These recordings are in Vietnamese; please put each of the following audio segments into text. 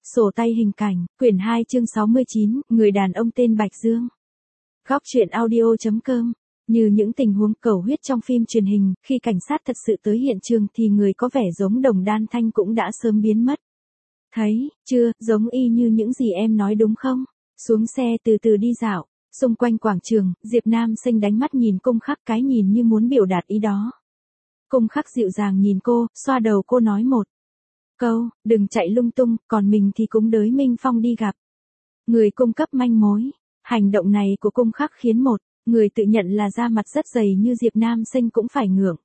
Sổ tay hình cảnh, quyển 2 chương 69, người đàn ông tên Bạch Dương. Góc truyện audio.com. Như những tình huống cầu huyết trong phim truyền hình, khi cảnh sát thật sự tới hiện trường thì người có vẻ giống Đồng Đan Thanh cũng đã sớm biến mất. Thấy, chưa, giống y như những gì em nói đúng không? Xuống xe từ từ đi dạo, xung quanh quảng trường, Diệp Nam Sinh đánh mắt nhìn Cung Khắc, cái nhìn như muốn biểu đạt ý đó. Cung Khắc dịu dàng nhìn cô, xoa đầu cô nói một câu, đừng chạy lung tung, còn mình thì cũng đới Minh Phong đi gặp. Người cung cấp manh mối. Hành động này của Cung Khắc khiến một người tự nhận là da mặt rất dày như Diệp Nam Sinh cũng phải ngượng.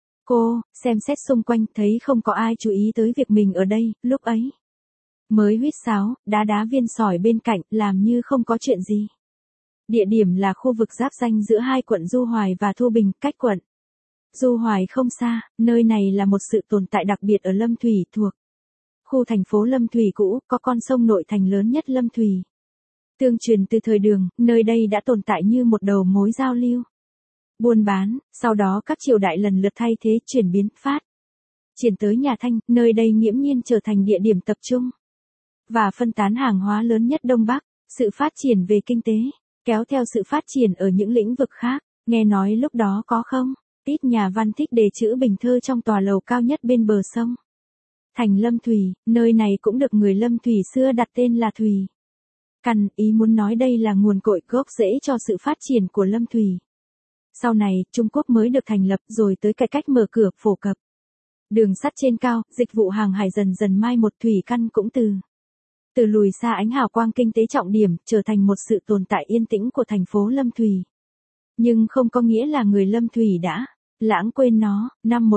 Cô, xem xét xung quanh thấy không có ai chú ý tới việc mình ở đây, lúc ấy. Mới huýt sáo, đá viên sỏi bên cạnh, làm như không có chuyện gì. Địa điểm là khu vực giáp ranh giữa hai quận Du Hoài và Thu Bình, cách quận Du Hoài không xa, nơi này là một sự tồn tại đặc biệt ở Lâm Thủy thuộc khu thành phố Lâm Thủy cũ, có con sông nội thành lớn nhất Lâm Thủy. Tương truyền từ thời Đường, nơi đây đã tồn tại như một đầu mối giao lưu, buôn bán, sau đó các triều đại lần lượt thay thế chuyển biến phát triển tới nhà Thanh, nơi đây nghiễm nhiên trở thành địa điểm tập trung và phân tán hàng hóa lớn nhất Đông Bắc. Sự phát triển về kinh tế kéo theo sự phát triển ở những lĩnh vực khác. Nghe nói lúc đó có không ít nhà văn thích đề chữ bình thơ trong tòa lầu cao nhất bên bờ sông thành Lâm Thủy. Nơi này cũng được người Lâm Thủy xưa đặt tên là Thủy Căn, ý muốn nói đây là nguồn cội gốc rễ cho sự phát triển của Lâm Thủy. Sau này, Trung Quốc mới được thành lập, rồi tới cải cách mở cửa, phổ cập đường sắt trên cao, dịch vụ hàng hải dần dần mai một. Thủy Căn cũng từ lùi xa ánh hào quang kinh tế trọng điểm, trở thành một sự tồn tại yên tĩnh của thành phố Lâm Thủy. Nhưng không có nghĩa là người Lâm Thủy đã lãng quên nó. Năm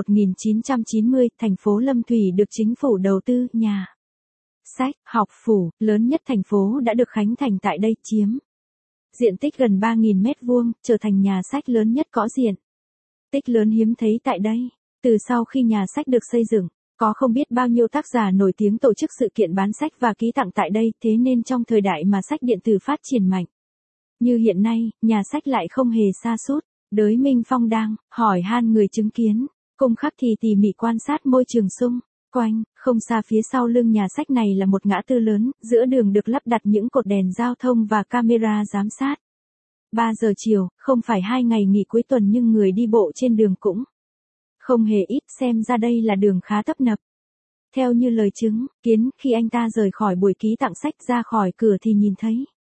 1990, thành phố Lâm Thủy được chính phủ đầu tư nhà sách, học phủ lớn nhất thành phố đã được khánh thành tại đây, chiếm diện tích gần 3.000 mét vuông, trở thành nhà sách lớn nhất có diện tích lớn hiếm thấy tại đây. Từ sau khi nhà sách được xây dựng, có không biết bao nhiêu tác giả nổi tiếng tổ chức sự kiện bán sách và ký tặng tại đây, thế nên trong thời đại mà sách điện tử phát triển mạnh như hiện nay, nhà sách lại không hề sa sút. Đới Minh Phong đang hỏi han người chứng kiến, Cung Khắc thì tỉ mỉ quan sát môi trường xung quanh. Không xa phía sau lưng nhà sách này là một ngã tư lớn, giữa đường được lắp đặt những cột đèn giao thông và camera giám sát. 3 giờ chiều, không phải 2 ngày nghỉ cuối tuần nhưng người đi bộ trên đường cũng không hề ít, xem ra đây là đường khá tấp nập. Theo như lời chứng kiến, khi anh ta rời khỏi buổi ký tặng sách ra khỏi cửa thì nhìn thấy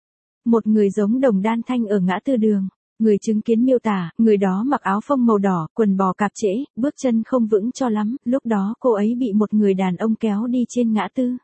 một người giống Đồng Đan Thanh ở ngã tư đường. Người chứng kiến miêu tả, người đó mặc áo phông màu đỏ, quần bò cạp trễ, bước chân không vững cho lắm, lúc đó cô ấy bị một người đàn ông kéo đi trên ngã tư.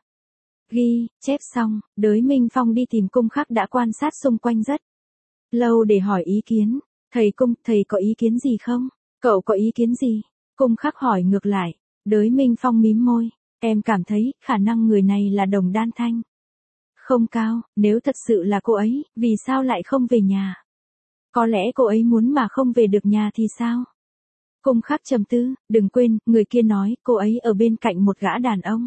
Ghi chép xong, Đới Minh Phong đi tìm Cung Khắc đã quan sát xung quanh rất lâu để hỏi ý kiến. Thầy Cung, thầy có ý kiến gì không? Cậu có ý kiến gì? Cung Khắc hỏi ngược lại. Đới Minh Phong mím môi. Em cảm thấy, khả năng người này là Đồng Đan Thanh không cao. Nếu thật sự là cô ấy, vì sao lại không về nhà? Có lẽ cô ấy muốn mà không về được nhà thì sao? Cung Khắc trầm tư, đừng quên, người kia nói, cô ấy ở bên cạnh một gã đàn ông.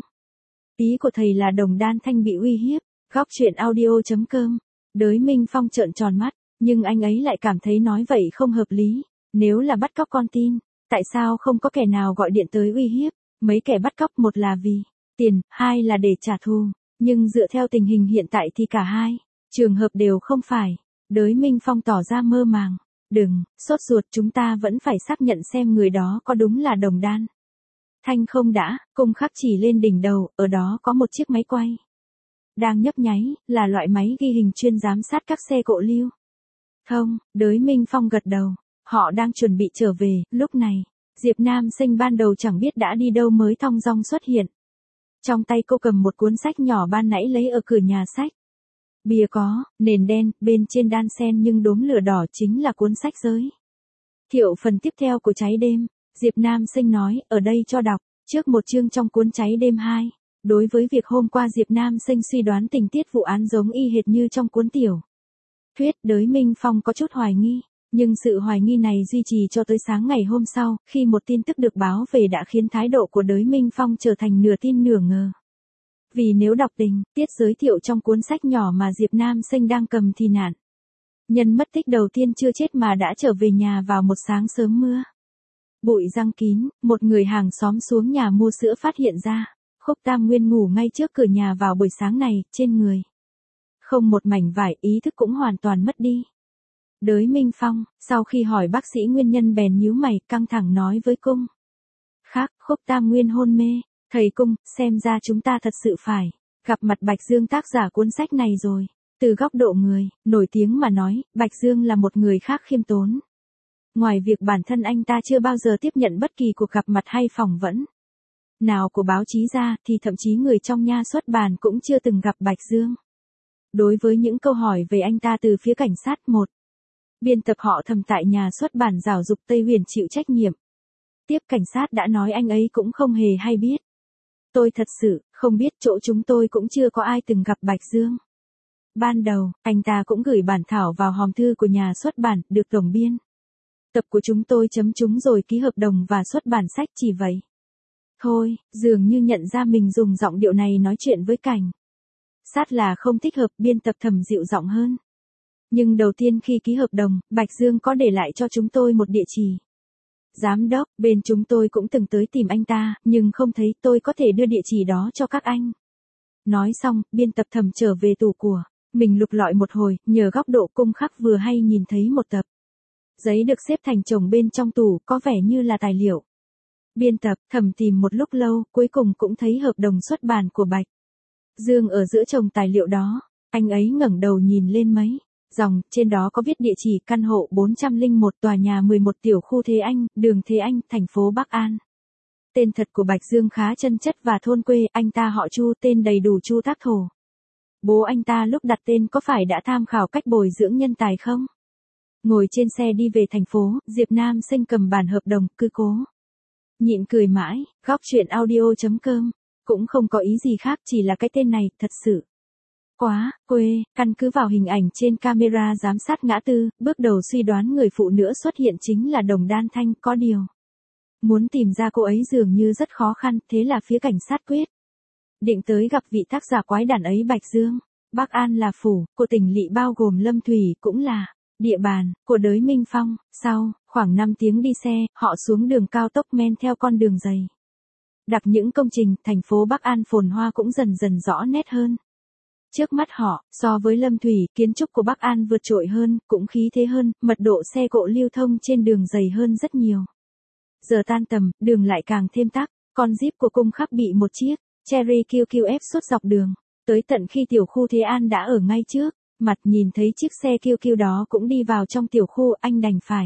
Ý của thầy là Đồng Đan Thanh bị uy hiếp. Góc truyện audio.com. Đới Minh Phong trợn tròn mắt, nhưng anh ấy lại cảm thấy nói vậy không hợp lý. Nếu là bắt cóc con tin, tại sao không có kẻ nào gọi điện tới uy hiếp? Mấy kẻ bắt cóc, một là vì tiền, hai là để trả thù. Nhưng dựa theo tình hình hiện tại thì cả hai trường hợp đều không phải. Đới Minh Phong tỏ ra mơ màng. Đừng sốt ruột, chúng ta vẫn phải xác nhận xem người đó có đúng là Đồng Đan Thanh không đã. Cung Khắc chỉ lên đỉnh đầu, ở đó có một chiếc máy quay đang nhấp nháy, là loại máy ghi hình chuyên giám sát các xe cộ lưu thông. Đới Minh Phong gật đầu. Họ đang chuẩn bị trở về. Lúc này, Diệp Nam Sinh ban đầu chẳng biết đã đi đâu mới thong dong xuất hiện. Trong tay cô cầm một cuốn sách nhỏ ban nãy lấy ở cửa nhà sách. Bìa có nền đen, bên trên đan sen nhưng đốm lửa đỏ chính là cuốn sách giới thiệu phần tiếp theo của Cháy Đêm. Diệp Nam Sinh nói, ở đây cho đọc trước một chương trong cuốn Cháy Đêm 2. Đối với việc hôm qua Diệp Nam Sinh suy đoán tình tiết vụ án giống y hệt như trong cuốn tiểu thuyết, Đới Minh Phong có chút hoài nghi. Nhưng sự hoài nghi này duy trì cho tới sáng ngày hôm sau, khi một tin tức được báo về đã khiến thái độ của Đới Minh Phong trở thành nửa tin nửa ngờ. Vì nếu đọc tình tiết giới thiệu trong cuốn sách nhỏ mà Diệp Nam Sinh đang cầm thì nạn nhân mất tích đầu tiên chưa chết mà đã trở về nhà vào một sáng sớm mưa bụi giăng kín. Một người hàng xóm xuống nhà mua sữa phát hiện ra Khúc Tam Nguyên ngủ ngay trước cửa nhà vào buổi sáng này, trên người không một mảnh vải, ý thức cũng hoàn toàn mất đi. Đới Minh Phong, sau khi hỏi bác sĩ nguyên nhân bèn nhíu mày, căng thẳng nói với Cung Khắc, Khúc Tam Nguyên hôn mê, thầy Cung, xem ra chúng ta thật sự phải gặp mặt Bạch Dương tác giả cuốn sách này rồi. Từ góc độ người nổi tiếng mà nói, Bạch Dương là một người khác khiêm tốn. Ngoài việc bản thân anh ta chưa bao giờ tiếp nhận bất kỳ cuộc gặp mặt hay phỏng vấn nào của báo chí ra, thì thậm chí người trong nha xuất bản cũng chưa từng gặp Bạch Dương. Đối với những câu hỏi về anh ta từ phía cảnh sát, một biên tập họ Thầm tại nhà xuất bản Giáo dục Tây Huyền chịu trách nhiệm. Tiếp cảnh sát đã nói anh ấy cũng không hề hay biết. Tôi thật sự không biết, chỗ chúng tôi cũng chưa có ai từng gặp Bạch Dương. Ban đầu, anh ta cũng gửi bản thảo vào hòm thư của nhà xuất bản, được tổng biên tập của chúng tôi chấm chúng rồi ký hợp đồng và xuất bản sách, chỉ vậy thôi. Dường như nhận ra mình dùng giọng điệu này nói chuyện với cảnh sát là không thích hợp, biên tập Thầm dịu giọng hơn. Nhưng đầu tiên khi ký hợp đồng, Bạch Dương có để lại cho chúng tôi một địa chỉ. Giám đốc, bên chúng tôi cũng từng tới tìm anh ta, nhưng không thấy, tôi có thể đưa địa chỉ đó cho các anh. Nói xong, biên tập Thầm trở về tủ của mình lục lọi một hồi, nhờ góc độ Cung Khắc vừa hay nhìn thấy một tập giấy được xếp thành chồng bên trong tủ, có vẻ như là tài liệu. Biên tập Thầm tìm một lúc lâu, cuối cùng cũng thấy hợp đồng xuất bản của Bạch Dương ở giữa chồng tài liệu đó. Anh ấy ngẩng đầu nhìn lên mấy dòng, trên đó có viết địa chỉ căn hộ 401 tòa nhà 11 tiểu khu Thế Anh, đường Thế Anh, thành phố Bắc An. Tên thật của Bạch Dương khá chân chất và thôn quê, anh ta họ Chu, tên đầy đủ Chu Tác Thổ. Bố anh ta lúc đặt tên có phải đã tham khảo cách bồi dưỡng nhân tài không? Ngồi trên xe đi về thành phố, Diệp Nam Sinh cầm bản hợp đồng, cứ cố nhịn cười mãi. Góc chuyện audio.com cũng không có ý gì khác, chỉ là cái tên này thật sự quá quê. Căn cứ vào hình ảnh trên camera giám sát ngã tư, bước đầu suy đoán người phụ nữ xuất hiện chính là Đồng Đan Thanh. Có điều muốn tìm ra cô ấy dường như rất khó khăn, thế là phía cảnh sát quyết định tới gặp vị tác giả quái đản ấy, Bạch Dương. Bắc An là phủ của tỉnh lỵ, bao gồm Lâm Thủy cũng là địa bàn của Đới Minh Phong. Sau khoảng 5 tiếng đi xe, họ xuống đường cao tốc men theo con đường dày đặc những công trình, thành phố Bắc An phồn hoa cũng dần dần rõ nét hơn. Trước mắt họ, so với Lâm Thủy, kiến trúc của Bắc An vượt trội hơn, cũng khí thế hơn, mật độ xe cộ lưu thông trên đường dày hơn rất nhiều. Giờ tan tầm, đường lại càng thêm tắc, con Jeep của Cung Khắc bị một chiếc Cherry QQF suốt dọc đường. Tới tận khi tiểu khu Thế An đã ở ngay trước mặt, nhìn thấy chiếc xe QQ đó cũng đi vào trong tiểu khu, anh đành phải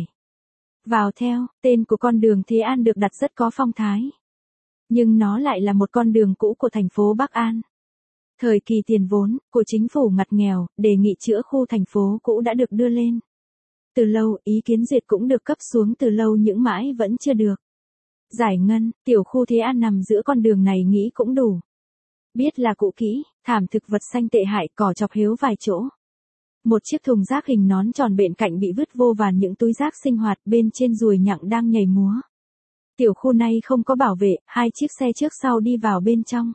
vào theo. Tên của con đường Thế An được đặt rất có phong thái. Nhưng nó lại là một con đường cũ của thành phố Bắc An. Thời kỳ tiền vốn của chính phủ ngặt nghèo, đề nghị chữa khu thành phố cũ đã được đưa lên từ lâu, ý kiến duyệt cũng được cấp xuống từ lâu, nhưng mãi vẫn chưa được giải ngân. Tiểu khu Thế An nằm giữa con đường này nghĩ cũng đủ biết là cũ kỹ, thảm thực vật xanh tệ hại, cỏ chọc héo vài chỗ. Một chiếc thùng rác hình nón tròn bên cạnh bị vứt vô vàn những túi rác sinh hoạt, bên trên ruồi nhặng đang nhảy múa. Tiểu khu này không có bảo vệ, 2 chiếc xe trước sau đi vào bên trong.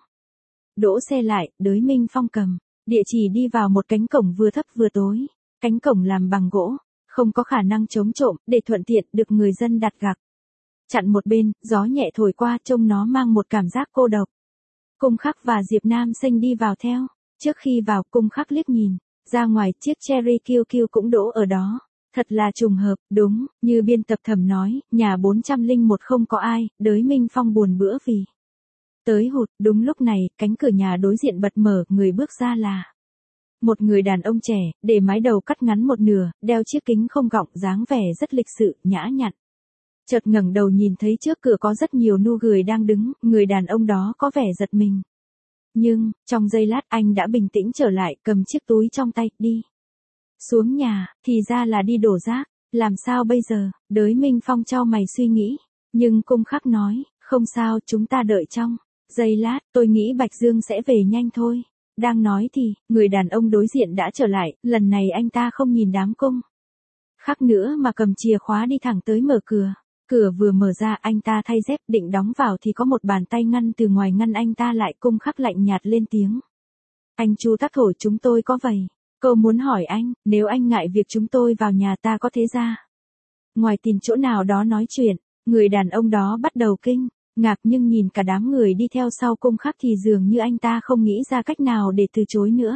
Đỗ xe lại, Đới Minh Phong cầm địa chỉ đi vào một cánh cổng vừa thấp vừa tối. Cánh cổng làm bằng gỗ, không có khả năng chống trộm, để thuận tiện được người dân đặt gạc chặn một bên, gió nhẹ thổi qua, trông nó mang một cảm giác cô độc. Cung Khắc và Diệp Nam Sinh đi vào theo. Trước khi vào, Cung Khắc liếc nhìn ra ngoài, chiếc Cherry QQ cũng đỗ ở đó. Thật là trùng hợp, đúng như biên tập Thầm nói, nhà 401 không có ai. Đới Minh Phong buồn bữa vì tới hụt. Đúng lúc này, cánh cửa nhà đối diện bật mở, người bước ra là một người đàn ông trẻ, để mái đầu cắt ngắn một nửa, đeo chiếc kính không gọng, dáng vẻ rất lịch sự, nhã nhặn. Chợt ngẩng đầu nhìn thấy trước cửa có rất nhiều nu người đang đứng, người đàn ông đó có vẻ giật mình. Nhưng, trong giây lát anh đã bình tĩnh trở lại, cầm chiếc túi trong tay, đi xuống nhà, thì ra là đi đổ rác. Làm sao bây giờ? Đới Minh Phong chau mày suy nghĩ. Nhưng Cung Khắc nói, không sao, chúng ta đợi trong giây lát, tôi nghĩ Bạch Dương sẽ về nhanh thôi. Đang nói thì, người đàn ông đối diện đã trở lại, lần này anh ta không nhìn đám Cung Khắc nữa mà cầm chìa khóa đi thẳng tới mở cửa. Cửa vừa mở ra, anh ta thay dép định đóng vào thì có một bàn tay ngăn từ ngoài ngăn anh ta lại. Cung Khắc lạnh nhạt lên tiếng. Anh Chu Tác Thổ, chúng tôi có vài câu muốn hỏi anh, nếu anh ngại việc chúng tôi vào nhà ta có thế ra ngoài tìm chỗ nào đó nói chuyện. Người đàn ông đó bắt đầu kinh ngạc nhưng nhìn cả đám người đi theo sau Cung Khắc thì dường như anh ta không nghĩ ra cách nào để từ chối nữa.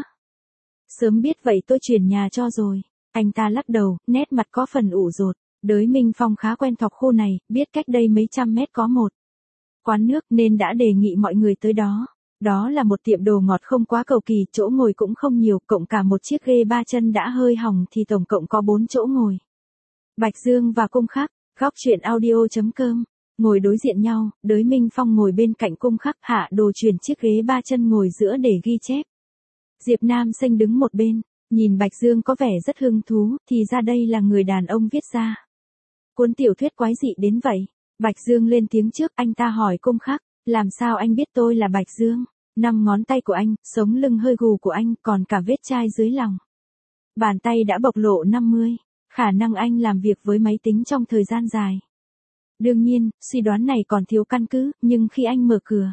Sớm biết vậy tôi chuyển nhà cho rồi. Anh ta lắc đầu, nét mặt có phần ủ rột. Đới Minh Phong khá quen thuộc khu này, biết cách đây mấy trăm mét có một quán nước nên đã đề nghị mọi người tới đó. Đó là một tiệm đồ ngọt không quá cầu kỳ, chỗ ngồi cũng không nhiều, cộng cả một chiếc ghê 3 chân đã hơi hỏng thì tổng cộng có 4 chỗ ngồi. Bạch Dương và Cung Khắc, góc chuyện audio.com, ngồi đối diện nhau, Đới Minh Phong ngồi bên cạnh Cung Khắc, Hạ Đồ chuyển chiếc ghế 3 chân ngồi giữa để ghi chép. Diệp Nam Xanh đứng một bên, nhìn Bạch Dương có vẻ rất hứng thú, thì ra đây là người đàn ông viết ra cuốn tiểu thuyết quái dị đến vậy. Bạch Dương lên tiếng trước, anh ta hỏi Cung Khắc, làm sao anh biết tôi là Bạch Dương? 5 ngón tay của anh, sống lưng hơi gù của anh, còn cả vết chai dưới lòng bàn tay đã bộc lộ 50, khả năng anh làm việc với máy tính trong thời gian dài. Đương nhiên, suy đoán này còn thiếu căn cứ, nhưng khi anh mở cửa,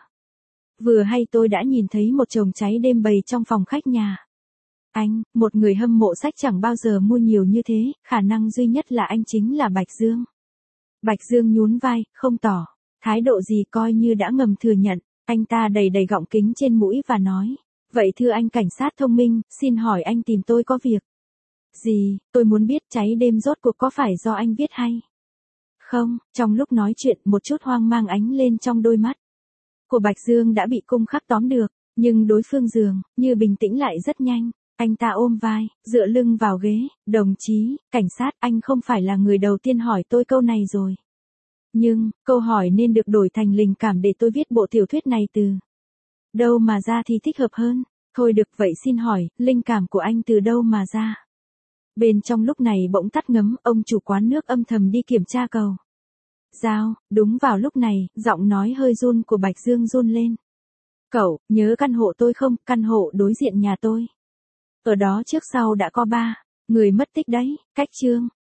vừa hay tôi đã nhìn thấy một chồng cháy đêm bày trong phòng khách nhà. Anh, một người hâm mộ sách chẳng bao giờ mua nhiều như thế, khả năng duy nhất là anh chính là Bạch Dương. Bạch Dương nhún vai, không tỏ thái độ gì, coi như đã ngầm thừa nhận. Anh ta đầy đầy gọng kính trên mũi và nói, vậy thưa anh cảnh sát thông minh, xin hỏi anh tìm tôi có việc gì? Tôi muốn biết cháy đêm rốt cuộc có phải do anh viết hay không? Trong lúc nói chuyện, một chút hoang mang ánh lên trong đôi mắt của Bạch Dương đã bị Cung Khắc tóm được, nhưng đối phương dường như bình tĩnh lại rất nhanh. Anh ta ôm vai, dựa lưng vào ghế, đồng chí, cảnh sát, anh không phải là người đầu tiên hỏi tôi câu này rồi. Nhưng, câu hỏi nên được đổi thành linh cảm để tôi viết bộ tiểu thuyết này từ đâu mà ra thì thích hợp hơn. Thôi được vậy, xin hỏi, linh cảm của anh từ đâu mà ra? Bên trong lúc này bỗng tắt ngấm, ông chủ quán nước âm thầm đi kiểm tra cầu dao. Đúng vào lúc này, giọng nói hơi run của Bạch Dương run lên. Cậu, nhớ căn hộ tôi không? Căn hộ đối diện nhà tôi. Ở đó trước sau đã có 3 người mất tích đấy. Cách chương